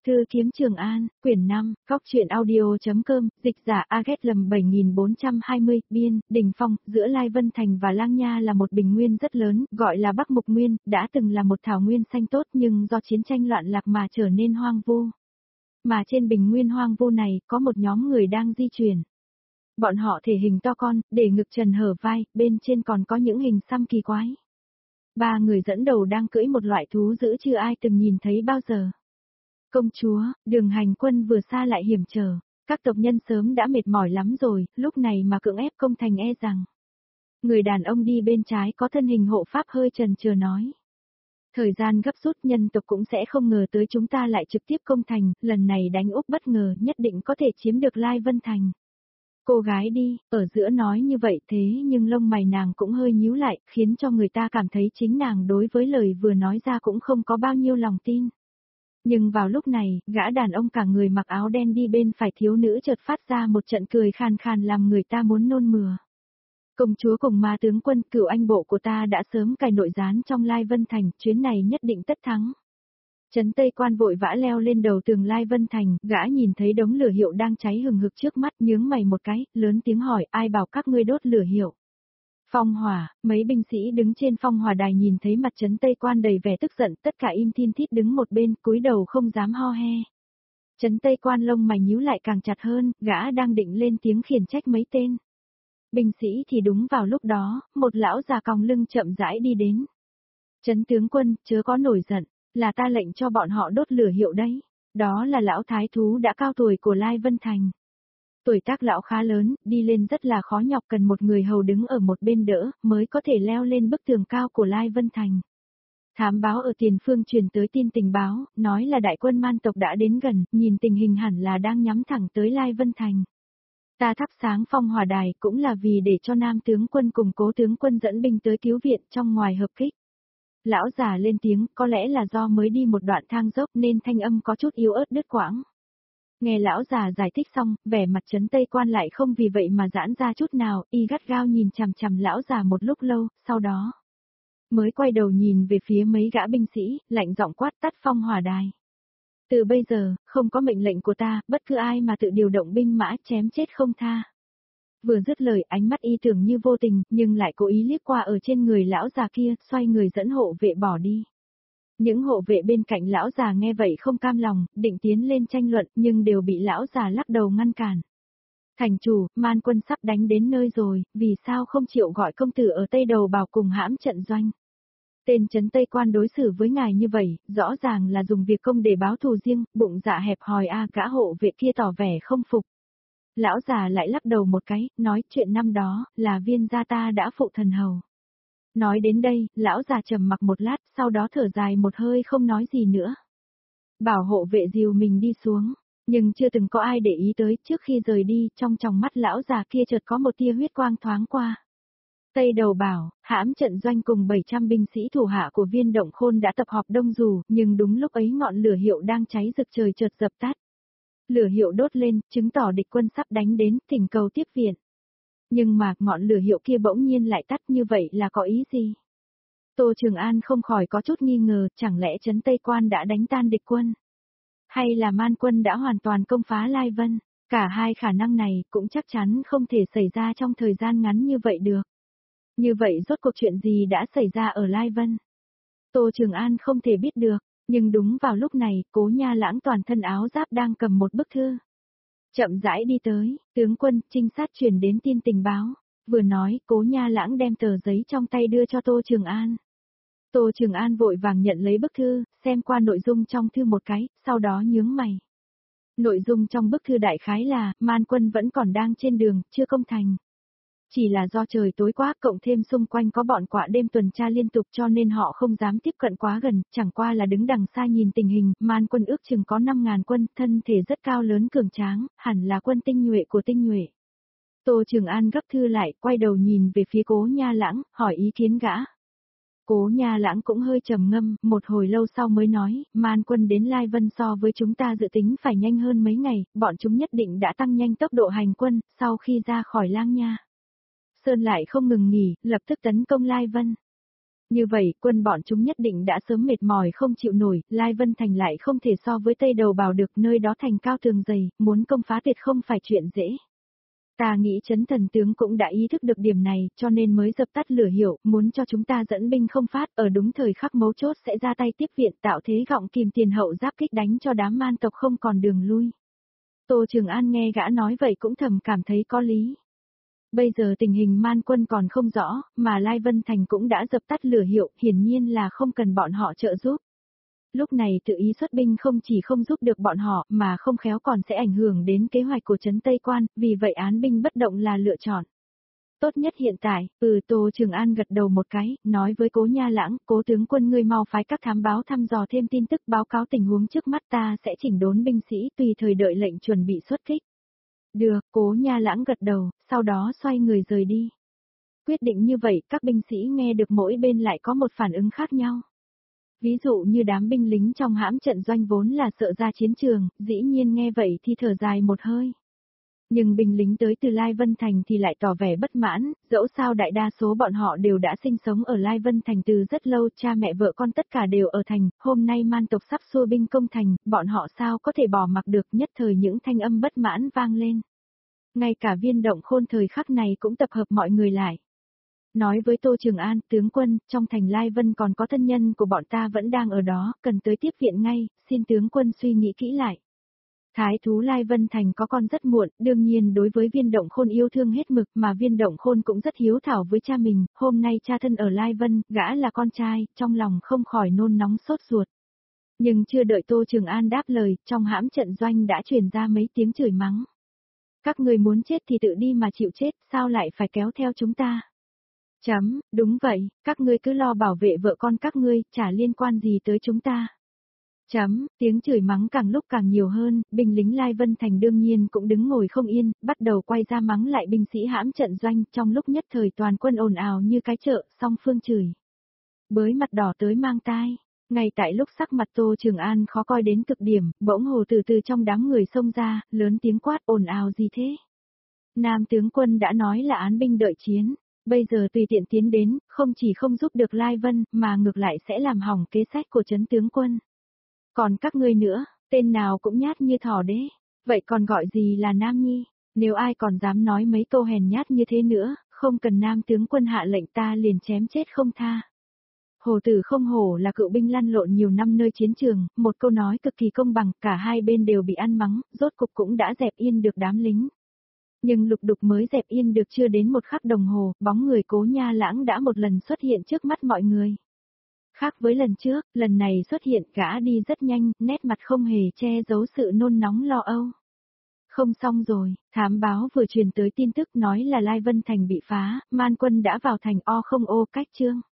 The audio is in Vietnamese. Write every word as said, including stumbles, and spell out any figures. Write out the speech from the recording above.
Thư kiếm Trường An, quyển năm, góc truyện audio.com, dịch giả Aget lầm bảy nghìn bốn trăm hai mươi, biên, Đình Phong, giữa Lai Vân Thành và Lang Nha là một bình nguyên rất lớn, gọi là Bắc Mục Nguyên, đã từng là một thảo nguyên xanh tốt nhưng do chiến tranh loạn lạc mà trở nên hoang vu. Mà trên bình nguyên hoang vu này, có một nhóm người đang di chuyển. Bọn họ thể hình to con, để ngực trần hở vai, bên trên còn có những hình xăm kỳ quái. Ba người dẫn đầu đang cưỡi một loại thú dữ chưa ai từng nhìn thấy bao giờ. Công chúa, Đường Hành Quân vừa xa lại hiểm trở, các tộc nhân sớm đã mệt mỏi lắm rồi, lúc này mà cưỡng ép công thành e rằng. Người đàn ông đi bên trái có thân hình hộ pháp hơi chần chừ nói. Thời gian gấp rút, nhân tộc cũng sẽ không ngờ tới chúng ta lại trực tiếp công thành, lần này đánh úp bất ngờ nhất định có thể chiếm được Lai Vân Thành. Cô gái đi, ở giữa nói như vậy thế nhưng lông mày nàng cũng hơi nhíu lại, khiến cho người ta cảm thấy chính nàng đối với lời vừa nói ra cũng không có bao nhiêu lòng tin. Nhưng vào lúc này, gã đàn ông cả người mặc áo đen đi bên phải thiếu nữ chợt phát ra một trận cười khàn khàn làm người ta muốn nôn mửa. Công chúa cùng ma tướng quân, cửu anh bộ của ta đã sớm cài nội gián trong Lai Vân Thành, chuyến này nhất định tất thắng. Trấn Tây Quan vội vã leo lên đầu tường Lai Vân Thành, gã nhìn thấy đống lửa hiệu đang cháy hừng hực trước mắt, nhướng mày một cái, lớn tiếng hỏi, ai bảo các ngươi đốt lửa hiệu? Phong hỏa, mấy binh sĩ đứng trên phong hỏa đài nhìn thấy mặt Trấn Tây Quan đầy vẻ tức giận, tất cả im thiên thít đứng một bên, cúi đầu không dám ho he. Trấn Tây Quan lông mày nhíu lại càng chặt hơn, gã đang định lên tiếng khiển trách mấy tên. Binh sĩ thì đúng vào lúc đó, một lão già còng lưng chậm rãi đi đến. Trấn tướng quân, chớ có nổi giận, là ta lệnh cho bọn họ đốt lửa hiệu đấy. Đó là lão thái thú đã cao tuổi của Lai Vân Thành. Tuổi tác lão khá lớn, đi lên rất là khó nhọc, cần một người hầu đứng ở một bên đỡ, mới có thể leo lên bức tường cao của Lai Vân Thành. Thám báo ở tiền phương truyền tới tin tình báo, nói là đại quân man tộc đã đến gần, nhìn tình hình hẳn là đang nhắm thẳng tới Lai Vân Thành. Ta thắp sáng phong hỏa đài cũng là vì để cho nam tướng quân cùng cố tướng quân dẫn binh tới cứu viện trong ngoài hợp kích. Lão già lên tiếng, có lẽ là do mới đi một đoạn thang dốc nên thanh âm có chút yếu ớt đứt quãng. Nghe lão già giải thích xong, vẻ mặt Trấn Tây Quan lại không vì vậy mà giãn ra chút nào, y gắt gao nhìn chằm chằm lão già một lúc lâu, sau đó mới quay đầu nhìn về phía mấy gã binh sĩ, lạnh giọng quát tắt phong hỏa đài. Từ bây giờ, không có mệnh lệnh của ta, bất cứ ai mà tự điều động binh mã chém chết không tha. Vừa dứt lời, ánh mắt y tưởng như vô tình, nhưng lại cố ý liếc qua ở trên người lão già kia, xoay người dẫn hộ vệ bỏ đi. Những hộ vệ bên cạnh lão già nghe vậy không cam lòng, định tiến lên tranh luận, nhưng đều bị lão già lắc đầu ngăn cản. Thành chủ, man quân sắp đánh đến nơi rồi, vì sao không chịu gọi công tử ở Tây Đầu Bảo cùng hãm trận doanh? Tên Trấn Tây Quan đối xử với ngài như vậy, rõ ràng là dùng việc công để báo thù riêng, bụng dạ hẹp hòi a. Gã hộ vệ kia tỏ vẻ không phục. Lão già lại lắc đầu một cái, nói chuyện năm đó, là viên gia ta đã phụ thần hầu. Nói đến đây, lão già trầm mặc một lát, sau đó thở dài một hơi không nói gì nữa. Bảo hộ vệ dìu mình đi xuống, nhưng chưa từng có ai để ý tới, trước khi rời đi, trong tròng mắt lão già kia chợt có một tia huyết quang thoáng qua. Tây Đầu Bảo, hãm trận doanh cùng bảy trăm binh sĩ thủ hạ của viên động khôn đã tập họp đông dù, nhưng đúng lúc ấy ngọn lửa hiệu đang cháy rực trời chợt dập tắt. Lửa hiệu đốt lên, chứng tỏ địch quân sắp đánh đến, thỉnh cầu tiếp viện. Nhưng mà, ngọn lửa hiệu kia bỗng nhiên lại tắt, như vậy là có ý gì? Tô Trường An không khỏi có chút nghi ngờ, chẳng lẽ Trấn Tây Quan đã đánh tan địch quân? Hay là man quân đã hoàn toàn công phá Lai Vân? Cả hai khả năng này cũng chắc chắn không thể xảy ra trong thời gian ngắn như vậy được. Như vậy rốt cuộc chuyện gì đã xảy ra ở Lai Vân? Tô Trường An không thể biết được, nhưng đúng vào lúc này, Cố Nha Lãng toàn thân áo giáp đang cầm một bức thư. Chậm rãi đi tới, tướng quân, trinh sát truyền đến tin tình báo. Vừa nói, Cố Nha Lãng đem tờ giấy trong tay đưa cho Tô Trường An. Tô Trường An vội vàng nhận lấy bức thư, xem qua nội dung trong thư một cái, sau đó nhướng mày. Nội dung trong bức thư đại khái là, man quân vẫn còn đang trên đường, chưa công thành. Chỉ là do trời tối quá, cộng thêm xung quanh có bọn quạ đêm tuần tra liên tục cho nên họ không dám tiếp cận quá gần, chẳng qua là đứng đằng xa nhìn tình hình, man quân ước chừng có năm ngàn quân, thân thể rất cao lớn cường tráng, hẳn là quân tinh nhuệ của tinh nhuệ. Tô Trường An gấp thư lại, quay đầu nhìn về phía Cố Nha Lãng, hỏi ý kiến gã. Cố Nha Lãng cũng hơi trầm ngâm, một hồi lâu sau mới nói, man quân đến Lai Vân so với chúng ta dự tính phải nhanh hơn mấy ngày, bọn chúng nhất định đã tăng nhanh tốc độ hành quân, sau khi ra khỏi Lang Nha Sơn lại không ngừng nghỉ, lập tức tấn công Lai Vân. Như vậy, quân bọn chúng nhất định đã sớm mệt mỏi không chịu nổi, Lai Vân Thành lại không thể so với Tây Đầu Bảo được, nơi đó thành cao tường dày, muốn công phá tuyệt không phải chuyện dễ. Ta nghĩ Trấn Thần tướng cũng đã ý thức được điểm này, cho nên mới dập tắt lửa hiệu, muốn cho chúng ta dẫn binh không phát, ở đúng thời khắc mấu chốt sẽ ra tay tiếp viện, tạo thế gọng kìm tiền hậu giáp kích đánh cho đám man tộc không còn đường lui. Tô Trường An nghe gã nói vậy cũng thầm cảm thấy có lý. Bây giờ tình hình man quân còn không rõ, mà Lai Vân Thành cũng đã dập tắt lửa hiệu, hiển nhiên là không cần bọn họ trợ giúp. Lúc này tự ý xuất binh không chỉ không giúp được bọn họ, mà không khéo còn sẽ ảnh hưởng đến kế hoạch của Trấn Tây Quan, vì vậy án binh bất động là lựa chọn. Tốt nhất hiện tại, ừ Tô Trường An gật đầu một cái, nói với Cố Nha Lãng, Cố tướng quân ngươi mau phái các thám báo thăm dò thêm tin tức báo cáo tình huống trước mắt, ta sẽ chỉnh đốn binh sĩ tùy thời đợi lệnh chuẩn bị xuất kích. Được, Cố Nha Lãng gật đầu, sau đó xoay người rời đi. Quyết định như vậy, các binh sĩ nghe được mỗi bên lại có một phản ứng khác nhau. Ví dụ như đám binh lính trong hãm trận doanh vốn là sợ ra chiến trường, dĩ nhiên nghe vậy thì thở dài một hơi. Nhưng binh lính tới từ Lai Vân Thành thì lại tỏ vẻ bất mãn, dẫu sao đại đa số bọn họ đều đã sinh sống ở Lai Vân Thành từ rất lâu, cha mẹ vợ con tất cả đều ở thành, hôm nay man tộc sắp xua binh công thành, bọn họ sao có thể bỏ mặc được, nhất thời những thanh âm bất mãn vang lên. Ngay cả Viên Động Khôn thời khắc này cũng tập hợp mọi người lại. Nói với Tô Trường An, tướng quân, trong thành Lai Vân còn có thân nhân của bọn ta vẫn đang ở đó, cần tới tiếp viện ngay, xin tướng quân suy nghĩ kỹ lại. Thái thú Lai Vân Thành có con rất muộn, đương nhiên đối với Viên Động Khôn yêu thương hết mực, mà Viên Động Khôn cũng rất hiếu thảo với cha mình, hôm nay cha thân ở Lai Vân, gã là con trai, trong lòng không khỏi nôn nóng sốt ruột. Nhưng chưa đợi Tô Trường An đáp lời, trong hãm trận doanh đã truyền ra mấy tiếng chửi mắng. Các người muốn chết thì tự đi mà chịu chết, sao lại phải kéo theo chúng ta? Chấm, đúng vậy, các ngươi cứ lo bảo vệ vợ con các ngươi, chả liên quan gì tới chúng ta. Chấm, tiếng chửi mắng càng lúc càng nhiều hơn, binh lính Lai Vân Thành đương nhiên cũng đứng ngồi không yên, bắt đầu quay ra mắng lại binh sĩ hãm trận doanh, trong lúc nhất thời toàn quân ồn ào như cái chợ, song phương chửi. Bới mặt đỏ tới mang tai. Ngay tại lúc sắc mặt Tô Trường An khó coi đến cực điểm, bỗng hồ từ từ trong đám người xông ra, lớn tiếng quát ồn ào gì thế? Nam tướng quân đã nói là án binh đợi chiến. Bây giờ tùy tiện tiến đến, không chỉ không giúp được Lai Vân, mà ngược lại sẽ làm hỏng kế sách của Trấn tướng quân. Còn các ngươi nữa, tên nào cũng nhát như thỏ đế, vậy còn gọi gì là Nam Nhi? Nếu ai còn dám nói mấy câu hèn nhát như thế nữa, không cần Nam tướng quân hạ lệnh ta liền chém chết không tha. Hồ Tử không hổ là cựu binh lăn lộn nhiều năm nơi chiến trường, một câu nói cực kỳ công bằng, cả hai bên đều bị ăn mắng, rốt cục cũng đã dẹp yên được đám lính. Nhưng lục đục mới dẹp yên được chưa đến một khắc đồng hồ, bóng người Cố Nha Lãng đã một lần xuất hiện trước mắt mọi người. Khác với lần trước, lần này xuất hiện gã đi rất nhanh, nét mặt không hề che giấu sự nôn nóng lo âu. Không xong rồi, thám báo vừa truyền tới tin tức nói là Lai Vân Thành bị phá, man quân đã vào thành o không ô cách chương.